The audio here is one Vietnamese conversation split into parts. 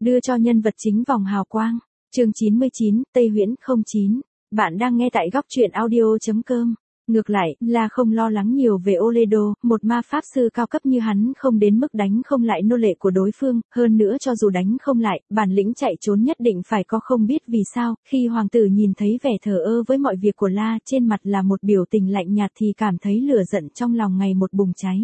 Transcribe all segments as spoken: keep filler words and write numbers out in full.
đưa cho nhân vật chính vòng hào quang. Chương chín mươi chín, Tây Huyễn không chín. Bạn đang nghe tại góc truyện audio chấm com. Ngược lại, là không lo lắng nhiều về Oledo, một ma pháp sư cao cấp như hắn không đến mức đánh không lại nô lệ của đối phương, hơn nữa cho dù đánh không lại, bản lĩnh chạy trốn nhất định phải có. Không biết vì sao, khi hoàng tử nhìn thấy vẻ thờ ơ với mọi việc của La trên mặt là một biểu tình lạnh nhạt thì cảm thấy lửa giận trong lòng ngày một bùng cháy.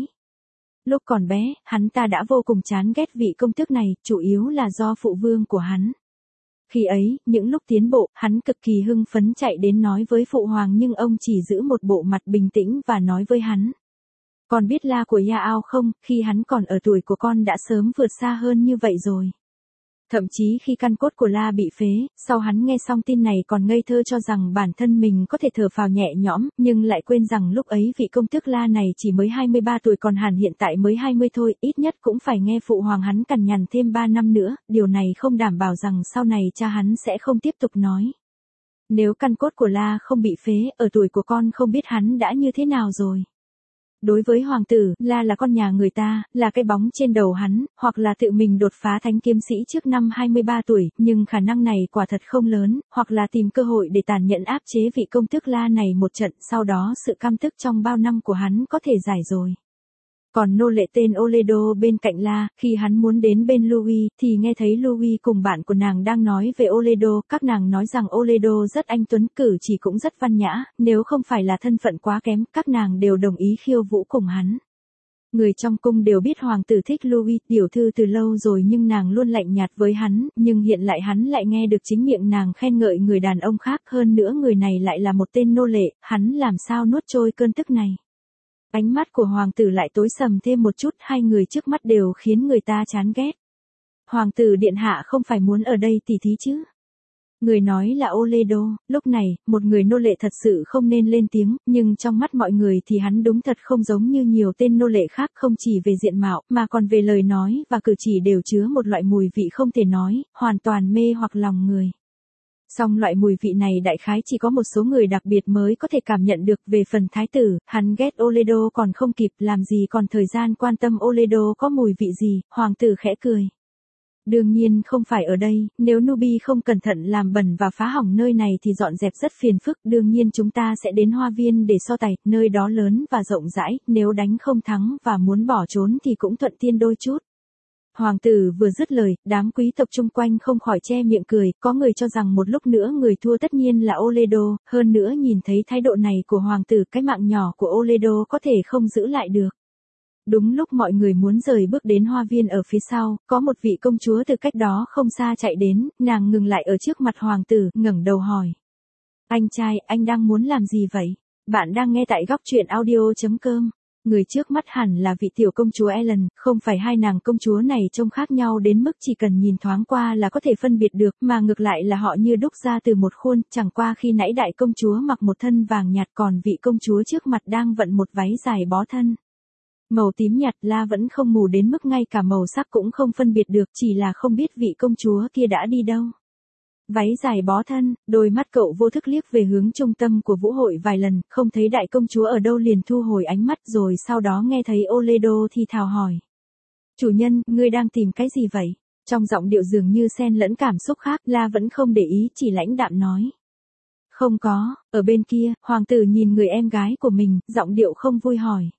Lúc còn bé, hắn ta đã vô cùng chán ghét vị công tước này, chủ yếu là do phụ vương của hắn. Khi ấy, những lúc tiến bộ, hắn cực kỳ hưng phấn chạy đến nói với phụ hoàng nhưng ông chỉ giữ một bộ mặt bình tĩnh và nói với hắn. Còn biết La của Yao không, khi hắn còn ở tuổi của con đã sớm vượt xa hơn như vậy rồi. Thậm chí khi căn cốt của La bị phế, sau hắn nghe xong tin này còn ngây thơ cho rằng bản thân mình có thể thở phào nhẹ nhõm, nhưng lại quên rằng lúc ấy vị công tước La này chỉ mới hai mươi ba tuổi còn Hàn hiện tại mới hai mươi thôi, ít nhất cũng phải nghe phụ hoàng hắn cằn nhằn thêm ba năm nữa, điều này không đảm bảo rằng sau này cha hắn sẽ không tiếp tục nói. Nếu căn cốt của La không bị phế, ở tuổi của con không biết hắn đã như thế nào rồi. Đối với hoàng tử, La là con nhà người ta, là cái bóng trên đầu hắn, hoặc là tự mình đột phá thánh kiếm sĩ trước năm hai mươi ba tuổi, nhưng khả năng này quả thật không lớn, hoặc là tìm cơ hội để tàn nhẫn áp chế vị công tước La này một trận, sau đó sự căm tức trong bao năm của hắn có thể giải rồi. Còn nô lệ tên Oledo bên cạnh La, khi hắn muốn đến bên Louis, thì nghe thấy Louis cùng bạn của nàng đang nói về Oledo, các nàng nói rằng Oledo rất anh tuấn, cử chỉ cũng rất văn nhã, nếu không phải là thân phận quá kém, các nàng đều đồng ý khiêu vũ cùng hắn. Người trong cung đều biết hoàng tử thích Louis, tiểu thư từ lâu rồi nhưng nàng luôn lạnh nhạt với hắn, nhưng hiện lại hắn lại nghe được chính miệng nàng khen ngợi người đàn ông khác, hơn nữa người này lại là một tên nô lệ, hắn làm sao nuốt trôi cơn tức này. Ánh mắt của hoàng tử lại tối sầm thêm một chút, hai người trước mắt đều khiến người ta chán ghét. Hoàng tử điện hạ không phải muốn ở đây tỉ thí chứ? Người nói là Oledo, lúc này, một người nô lệ thật sự không nên lên tiếng, nhưng trong mắt mọi người thì hắn đúng thật không giống như nhiều tên nô lệ khác, không chỉ về diện mạo, mà còn về lời nói và cử chỉ đều chứa một loại mùi vị không thể nói, hoàn toàn mê hoặc lòng người. Song loại mùi vị này đại khái chỉ có một số người đặc biệt mới có thể cảm nhận được. Về phần thái tử, hắn ghét Oledo còn không kịp, làm gì còn thời gian quan tâm Oledo có mùi vị gì, hoàng tử khẽ cười. Đương nhiên không phải ở đây, nếu Nubi không cẩn thận làm bẩn và phá hỏng nơi này thì dọn dẹp rất phiền phức, đương nhiên chúng ta sẽ đến hoa viên để so tài, nơi đó lớn và rộng rãi, nếu đánh không thắng và muốn bỏ trốn thì cũng thuận tiện đôi chút. Hoàng tử vừa dứt lời, đám quý tộc chung quanh không khỏi che miệng cười, có người cho rằng một lúc nữa người thua tất nhiên là Oledo, hơn nữa nhìn thấy thái độ này của hoàng tử, cái mạng nhỏ của Oledo có thể không giữ lại được. Đúng lúc mọi người muốn rời bước đến hoa viên ở phía sau, có một vị công chúa từ cách đó không xa chạy đến, nàng ngừng lại ở trước mặt hoàng tử, ngẩng đầu hỏi. Anh trai, anh đang muốn làm gì vậy? Bạn đang nghe tại góc truyện audio chấm com. Người trước mắt hẳn là vị tiểu công chúa Ellen, không phải hai nàng công chúa này trông khác nhau đến mức chỉ cần nhìn thoáng qua là có thể phân biệt được, mà ngược lại là họ như đúc ra từ một khuôn, chẳng qua khi nãy đại công chúa mặc một thân vàng nhạt còn vị công chúa trước mặt đang vận một váy dài bó thân. Màu tím nhạt, La vẫn không mù đến mức ngay cả màu sắc cũng không phân biệt được, chỉ là không biết vị công chúa kia đã đi đâu. Váy dài bó thân, đôi mắt cậu vô thức liếc về hướng trung tâm của vũ hội vài lần, không thấy đại công chúa ở đâu liền thu hồi ánh mắt, rồi sau đó nghe thấy Oledo thì thào hỏi. Chủ nhân, ngươi đang tìm cái gì vậy? Trong giọng điệu dường như xen lẫn cảm xúc khác, La vẫn không để ý, chỉ lãnh đạm nói. Không có, ở bên kia, hoàng tử nhìn người em gái của mình, giọng điệu không vui hỏi.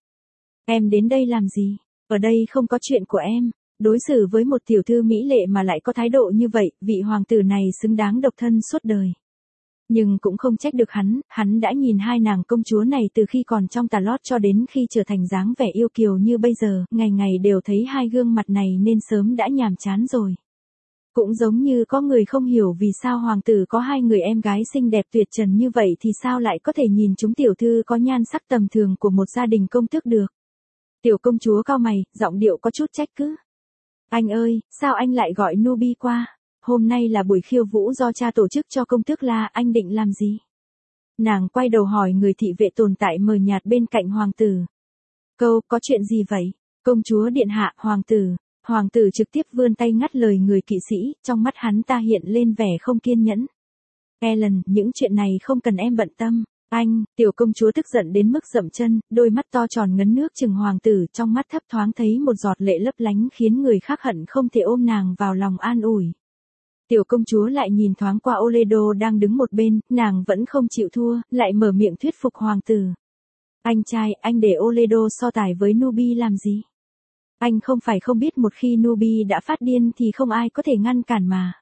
Em đến đây làm gì? Ở đây không có chuyện của em. Đối xử với một tiểu thư mỹ lệ mà lại có thái độ như vậy, vị hoàng tử này xứng đáng độc thân suốt đời. Nhưng cũng không trách được hắn, hắn đã nhìn hai nàng công chúa này từ khi còn trong tà lót cho đến khi trở thành dáng vẻ yêu kiều như bây giờ, ngày ngày đều thấy hai gương mặt này nên sớm đã nhàm chán rồi. Cũng giống như có người không hiểu vì sao hoàng tử có hai người em gái xinh đẹp tuyệt trần như vậy thì sao lại có thể nhìn chúng tiểu thư có nhan sắc tầm thường của một gia đình công tước được. Tiểu công chúa cau mày, giọng điệu có chút trách cứ. Anh ơi, sao anh lại gọi Nubi qua? Hôm nay là buổi khiêu vũ do cha tổ chức cho công tước La, anh định làm gì? Nàng quay đầu hỏi người thị vệ tồn tại mờ nhạt bên cạnh hoàng tử. Câu, có chuyện gì vậy? Công chúa điện hạ, hoàng tử. Hoàng tử trực tiếp vươn tay ngắt lời người kỵ sĩ, trong mắt hắn ta hiện lên vẻ không kiên nhẫn. Ellen, những chuyện này không cần em bận tâm. Anh, tiểu công chúa tức giận đến mức dậm chân, đôi mắt to tròn ngấn nước chừng hoàng tử, trong mắt thấp thoáng thấy một giọt lệ lấp lánh khiến người khác hận không thể ôm nàng vào lòng an ủi. Tiểu công chúa lại nhìn thoáng qua Oledo đang đứng một bên, nàng vẫn không chịu thua, lại mở miệng thuyết phục hoàng tử. Anh trai, anh để Oledo so tài với Nubi làm gì? Anh không phải không biết một khi Nubi đã phát điên thì không ai có thể ngăn cản mà.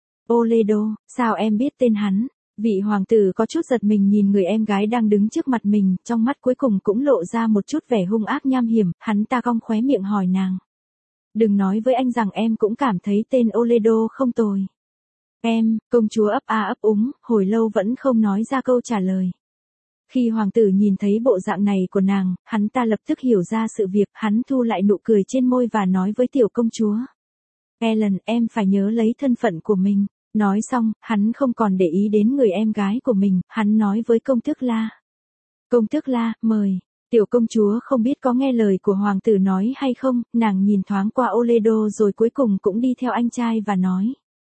Oledo, sao em biết tên hắn? Vị hoàng tử có chút giật mình nhìn người em gái đang đứng trước mặt mình, trong mắt cuối cùng cũng lộ ra một chút vẻ hung ác nham hiểm, hắn ta cong khóe miệng hỏi nàng. Đừng nói với anh rằng em cũng cảm thấy tên Oledo không tồi. Em, công chúa ấp a ấp úng, hồi lâu vẫn không nói ra câu trả lời. Khi hoàng tử nhìn thấy bộ dạng này của nàng, hắn ta lập tức hiểu ra sự việc, hắn thu lại nụ cười trên môi và nói với tiểu công chúa. Ellen, em phải nhớ lấy thân phận của mình. Nói xong, hắn không còn để ý đến người em gái của mình, hắn nói với công tước La. Công tước La, mời. Tiểu công chúa không biết có nghe lời của hoàng tử nói hay không, nàng nhìn thoáng qua Oledo rồi cuối cùng cũng đi theo anh trai và nói.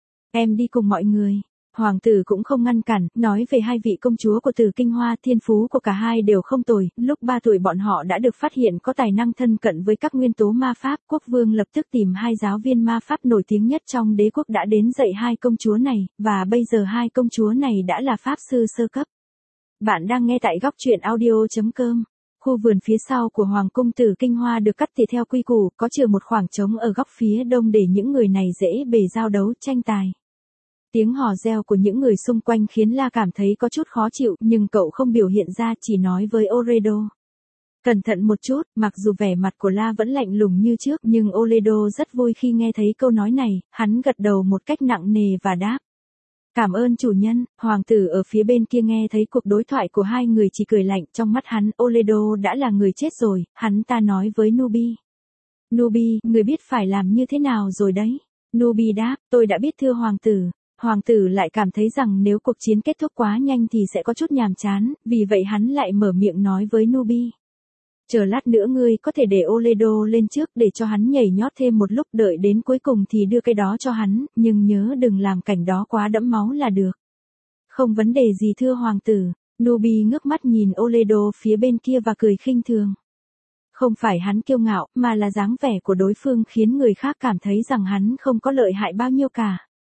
Em đi cùng mọi người. Hoàng tử cũng không ngăn cản, nói về hai vị công chúa của Tử Kinh Hoa, thiên phú của cả hai đều không tồi, lúc ba tuổi bọn họ đã được phát hiện có tài năng thân cận với các nguyên tố ma pháp, quốc vương lập tức tìm hai giáo viên ma pháp nổi tiếng nhất trong đế quốc đã đến dạy hai công chúa này, và bây giờ hai công chúa này đã là pháp sư sơ cấp. Bạn đang nghe tại góc truyện audio chấm com. Khu vườn phía sau của Hoàng cung Tử Kinh Hoa được cắt tỉa theo quy củ, có chừa một khoảng trống ở góc phía đông để những người này dễ bề giao đấu tranh tài. Tiếng hò reo của những người xung quanh khiến La cảm thấy có chút khó chịu, nhưng cậu không biểu hiện ra, chỉ nói với Oledo. Cẩn thận một chút, mặc dù vẻ mặt của La vẫn lạnh lùng như trước, nhưng Oledo rất vui khi nghe thấy câu nói này, hắn gật đầu một cách nặng nề và đáp. Cảm ơn chủ nhân. Hoàng tử ở phía bên kia nghe thấy cuộc đối thoại của hai người chỉ cười lạnh, trong mắt hắn, Oledo đã là người chết rồi, hắn ta nói với Nubi. Nubi, người biết phải làm như thế nào rồi đấy. Nubi đáp, tôi đã biết thưa hoàng tử. Hoàng tử lại cảm thấy rằng nếu cuộc chiến kết thúc quá nhanh thì sẽ có chút nhàm chán, vì vậy hắn lại mở miệng nói với Nubi. Chờ lát nữa ngươi có thể để Oledo lên trước để cho hắn nhảy nhót thêm một lúc, đợi đến cuối cùng thì đưa cái đó cho hắn, nhưng nhớ đừng làm cảnh đó quá đẫm máu là được. Không vấn đề gì thưa hoàng tử. Nubi ngước mắt nhìn Oledo phía bên kia và cười khinh thường. Không phải hắn kiêu ngạo, mà là dáng vẻ của đối phương khiến người khác cảm thấy rằng hắn không có lợi hại bao nhiêu cả.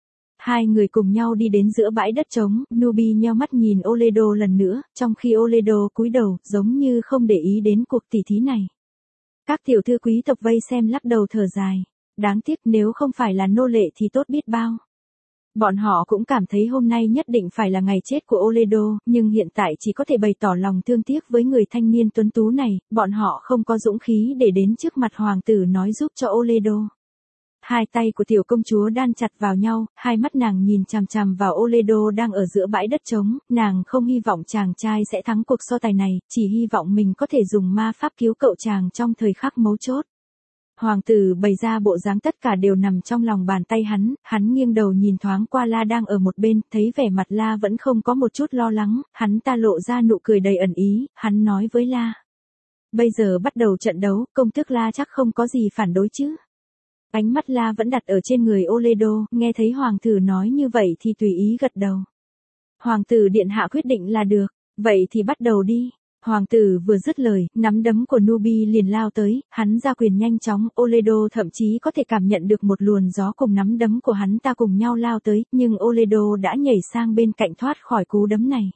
Hai người cùng nhau đi đến giữa bãi đất trống, Nubi nheo mắt nhìn Oledo lần nữa, trong khi Oledo cúi đầu, giống như không để ý đến cuộc tỉ thí này. Các tiểu thư quý tộc vây xem lắc đầu thở dài. Đáng tiếc nếu không phải là nô lệ thì tốt biết bao. Bọn họ cũng cảm thấy hôm nay nhất định phải là ngày chết của Oledo, nhưng hiện tại chỉ có thể bày tỏ lòng thương tiếc với người thanh niên tuấn tú này, bọn họ không có dũng khí để đến trước mặt hoàng tử nói giúp cho Oledo. Hai tay của tiểu công chúa đan chặt vào nhau, hai mắt nàng nhìn chằm chằm vào Oledo đang ở giữa bãi đất trống, nàng không hy vọng chàng trai sẽ thắng cuộc so tài này, chỉ hy vọng mình có thể dùng ma pháp cứu cậu chàng trong thời khắc mấu chốt. Hoàng tử bày ra bộ dáng tất cả đều nằm trong lòng bàn tay hắn, hắn nghiêng đầu nhìn thoáng qua La đang ở một bên, thấy vẻ mặt La vẫn không có một chút lo lắng, hắn ta lộ ra nụ cười đầy ẩn ý, hắn nói với La. Bây giờ bắt đầu trận đấu, công tước La chắc không có gì phản đối chứ. Ánh mắt La vẫn đặt ở trên người Oledo, nghe thấy hoàng tử nói như vậy thì tùy ý gật đầu. Hoàng tử điện hạ quyết định là được, vậy thì bắt đầu đi. Hoàng tử vừa dứt lời, nắm đấm của Nubi liền lao tới, hắn ra quyền nhanh chóng, Oledo thậm chí có thể cảm nhận được một luồng gió cùng nắm đấm của hắn ta cùng nhau lao tới, nhưng Oledo đã nhảy sang bên cạnh thoát khỏi cú đấm này.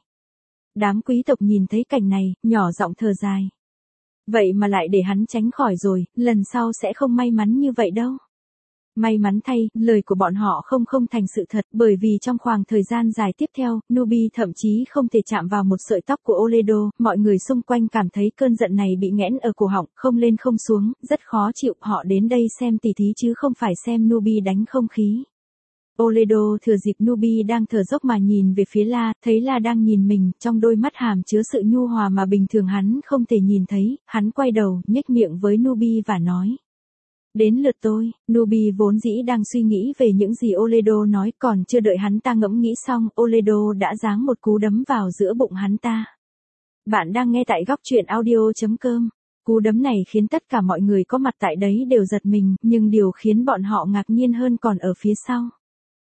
Đám quý tộc nhìn thấy cảnh này, nhỏ giọng thở dài. Vậy mà lại để hắn tránh khỏi rồi, lần sau sẽ không may mắn như vậy đâu. May mắn thay, lời của bọn họ không không thành sự thật, bởi vì trong khoảng thời gian dài tiếp theo, Nubi thậm chí không thể chạm vào một sợi tóc của Oledo, mọi người xung quanh cảm thấy cơn giận này bị nghẽn ở cổ họng, không lên không xuống, rất khó chịu, họ đến đây xem tỉ thí chứ không phải xem Nubi đánh không khí. Oledo thừa dịp Nubi đang thở dốc mà nhìn về phía La, thấy La đang nhìn mình, trong đôi mắt hàm chứa sự nhu hòa mà bình thường hắn không thể nhìn thấy, hắn quay đầu, nhếch miệng với Nubi và nói. Đến lượt tôi. Nubi vốn dĩ đang suy nghĩ về những gì Oledo nói, còn chưa đợi hắn ta ngẫm nghĩ xong, Oledo đã giáng một cú đấm vào giữa bụng hắn ta. Bạn đang nghe tại góc truyện audio chấm com. Cú đấm này khiến tất cả mọi người có mặt tại đấy đều giật mình, nhưng điều khiến bọn họ ngạc nhiên hơn còn ở phía sau.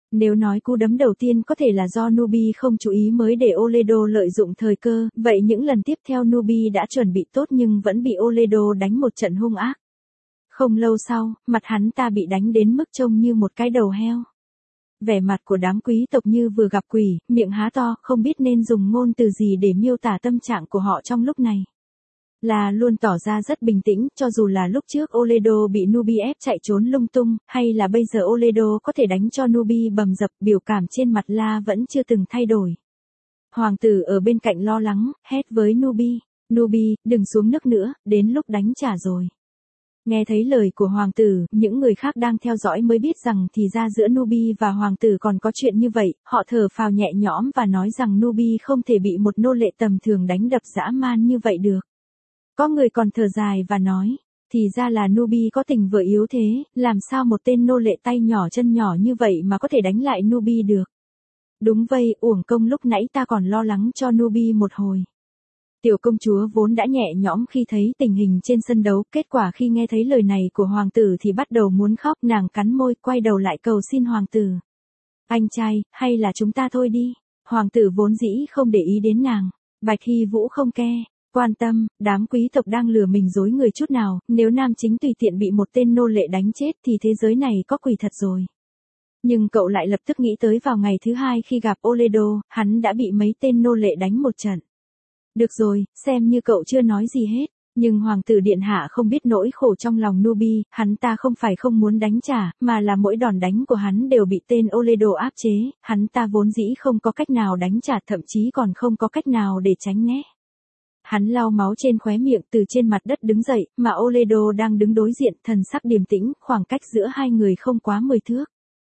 Nếu nói cú đấm đầu tiên có thể là do Nubi không chú ý mới để Oledo lợi dụng thời cơ, vậy những lần tiếp theo Nubi đã chuẩn bị tốt nhưng vẫn bị Oledo đánh một trận hung ác. Không lâu sau, mặt hắn ta bị đánh đến mức trông như một cái đầu heo. Vẻ mặt của đám quý tộc như vừa gặp quỷ, miệng há to, không biết nên dùng ngôn từ gì để miêu tả tâm trạng của họ trong lúc này. Là luôn tỏ ra rất bình tĩnh, cho dù là lúc trước Oledo bị Nubi ép chạy trốn lung tung, hay là bây giờ Oledo có thể đánh cho Nubi bầm dập, biểu cảm trên mặt La vẫn chưa từng thay đổi. Hoàng tử ở bên cạnh lo lắng, hét với Nubi, Nubi, đừng xuống nước nữa, đến lúc đánh trả rồi. Nghe thấy lời của hoàng tử, những người khác đang theo dõi mới biết rằng thì ra giữa Nubi và hoàng tử còn có chuyện như vậy, họ thở phào nhẹ nhõm và nói rằng Nubi không thể bị một nô lệ tầm thường đánh đập dã man như vậy được. Có người còn thở dài và nói, thì ra là Nubi có tình vợ yếu thế, làm sao một tên nô lệ tay nhỏ chân nhỏ như vậy mà có thể đánh lại Nubi được. Đúng vậy, uổng công lúc nãy ta còn lo lắng cho Nubi một hồi. Tiểu công chúa vốn đã nhẹ nhõm khi thấy tình hình trên sân đấu, kết quả khi nghe thấy lời này của hoàng tử thì bắt đầu muốn khóc, nàng cắn môi, quay đầu lại cầu xin hoàng tử. Anh trai, hay là chúng ta thôi đi. Hoàng tử vốn dĩ không để ý đến nàng. Bạch Hy Vũ không ke, quan tâm, đám quý tộc đang lừa mình dối người chút nào, nếu nam chính tùy tiện bị một tên nô lệ đánh chết thì thế giới này có quỷ thật rồi. Nhưng cậu lại lập tức nghĩ tới vào ngày thứ hai khi gặp Oledo, hắn đã bị mấy tên nô lệ đánh một trận. Được rồi, xem như cậu chưa nói gì hết. Nhưng hoàng tử điện hạ không biết nỗi khổ trong lòng Nubi, hắn ta không phải không muốn đánh trả, mà là mỗi đòn đánh của hắn đều bị tên Oledo áp chế, hắn ta vốn dĩ không có cách nào đánh trả, thậm chí còn không có cách nào để tránh né. Hắn lau máu trên khóe miệng từ trên mặt đất đứng dậy, mà Oledo đang đứng đối diện, thần sắc điềm tĩnh, khoảng cách giữa hai người không quá mười thước.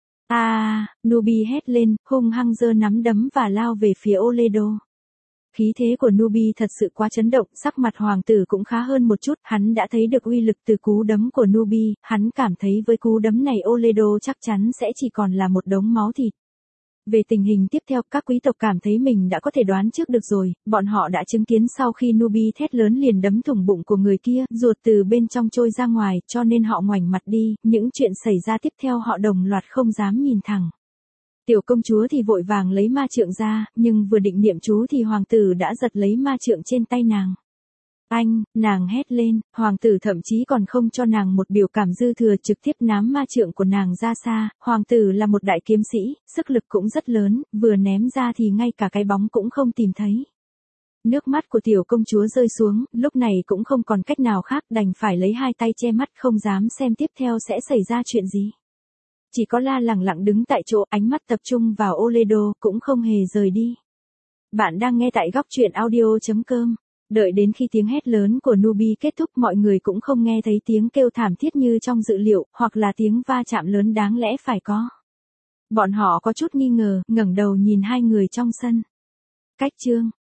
À, Nubi hét lên, hung hăng giơ nắm đấm và lao về phía Oledo. Khí thế của Nubi thật sự quá chấn động, sắc mặt hoàng tử cũng khá hơn một chút, hắn đã thấy được uy lực từ cú đấm của Nubi, hắn cảm thấy với cú đấm này Oledo chắc chắn sẽ chỉ còn là một đống máu thịt. Về tình hình tiếp theo, các quý tộc cảm thấy mình đã có thể đoán trước được rồi, bọn họ đã chứng kiến sau khi Nubi thét lớn liền đấm thủng bụng của người kia, ruột từ bên trong trôi ra ngoài, cho nên họ ngoảnh mặt đi, những chuyện xảy ra tiếp theo họ đồng loạt không dám nhìn thẳng. Tiểu công chúa thì vội vàng lấy ma trượng ra, nhưng vừa định niệm chú thì hoàng tử đã giật lấy ma trượng trên tay nàng. Anh, nàng hét lên, hoàng tử thậm chí còn không cho nàng một biểu cảm dư thừa, trực tiếp ném ma trượng của nàng ra xa, hoàng tử là một đại kiếm sĩ, sức lực cũng rất lớn, vừa ném ra thì ngay cả cái bóng cũng không tìm thấy. Nước mắt của tiểu công chúa rơi xuống, lúc này cũng không còn cách nào khác, đành phải lấy hai tay che mắt không dám xem tiếp theo sẽ xảy ra chuyện gì. Chỉ có La lẳng lặng đứng tại chỗ, ánh mắt tập trung vào Oledo, cũng không hề rời đi. Bạn đang nghe tại góc truyện audio chấm com. Đợi đến khi tiếng hét lớn của Nubi kết thúc, mọi người cũng không nghe thấy tiếng kêu thảm thiết như trong dự liệu, hoặc là tiếng va chạm lớn đáng lẽ phải có. Bọn họ có chút nghi ngờ, ngẩng đầu nhìn hai người trong sân. Cách chương